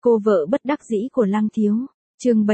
Cô vợ bất đắc dĩ của Lăng Thiếu. Chương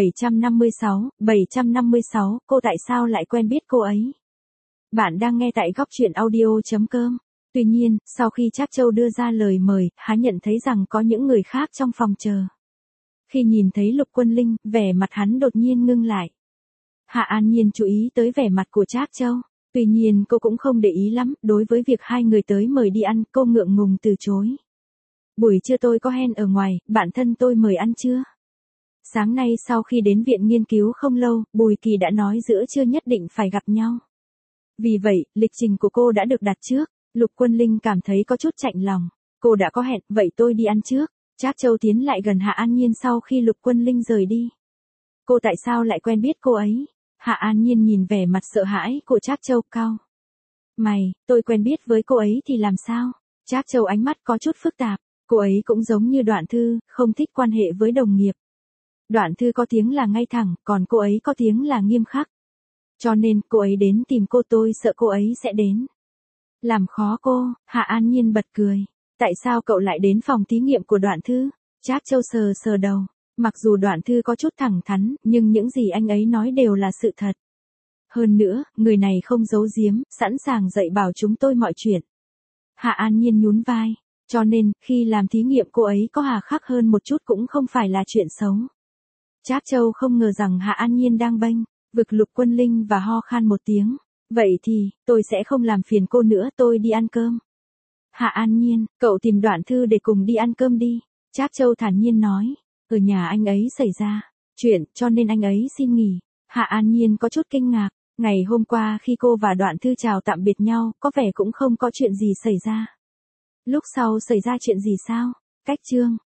756, cô tại sao lại quen biết cô ấy? Bạn đang nghe tại góc truyện audio.com. Tuy nhiên, sau khi Trác Châu đưa ra lời mời, hắn nhận thấy rằng có những người khác trong phòng chờ. Khi nhìn thấy Lục Quân Linh, vẻ mặt hắn đột nhiên ngưng lại. Hạ An Nhiên chú ý tới vẻ mặt của Trác Châu. Tuy nhiên cô cũng không để ý lắm, đối với việc hai người tới mời đi ăn, cô ngượng ngùng từ chối. Buổi trưa tôi có hẹn ở ngoài, bạn thân tôi mời ăn trưa. Sáng nay sau khi đến viện nghiên cứu không lâu, Bùi Kỳ đã nói giữa trưa nhất định phải gặp nhau. Vì vậy, lịch trình của cô đã được đặt trước. Lục Quân Linh cảm thấy có chút chạnh lòng. Cô đã có hẹn, vậy tôi đi ăn trước. Trác Châu tiến lại gần Hạ An Nhiên sau khi Lục Quân Linh rời đi. Cô tại sao lại quen biết cô ấy? Hạ An Nhiên nhìn vẻ mặt sợ hãi của Trác Châu cau mày, tôi quen biết với cô ấy thì làm sao? Trác Châu ánh mắt có chút phức tạp. Cô ấy cũng giống như Đoạn Thư, không thích quan hệ với đồng nghiệp. Đoạn Thư có tiếng là ngay thẳng, còn cô ấy có tiếng là nghiêm khắc. Cho nên cô ấy đến tìm cô, tôi sợ cô ấy sẽ đến làm khó cô. Hạ An Nhiên bật cười. Tại sao cậu lại đến phòng thí nghiệm của Đoạn Thư? Trác Châu sờ sờ đầu. Mặc dù Đoạn Thư có chút thẳng thắn, nhưng những gì anh ấy nói đều là sự thật. Hơn nữa, người này không giấu giếm, sẵn sàng dạy bảo chúng tôi mọi chuyện. Hạ An Nhiên nhún vai. Cho nên, khi làm thí nghiệm cô ấy có hà khắc hơn một chút cũng không phải là chuyện xấu. Trác Châu không ngờ rằng Hạ An Nhiên đang bênh vực Lục Quân Linh và ho khan một tiếng. Vậy thì, tôi sẽ không làm phiền cô nữa, tôi đi ăn cơm. Hạ An Nhiên, cậu tìm Đoạn Thư để cùng đi ăn cơm đi. Trác Châu thản nhiên nói. Ở nhà anh ấy xảy ra chuyện, cho nên anh ấy xin nghỉ. Hạ An Nhiên có chút kinh ngạc. Ngày hôm qua khi cô và Đoạn Thư chào tạm biệt nhau, có vẻ cũng không có chuyện gì xảy ra. Lúc sau xảy ra chuyện gì sao? Cách chương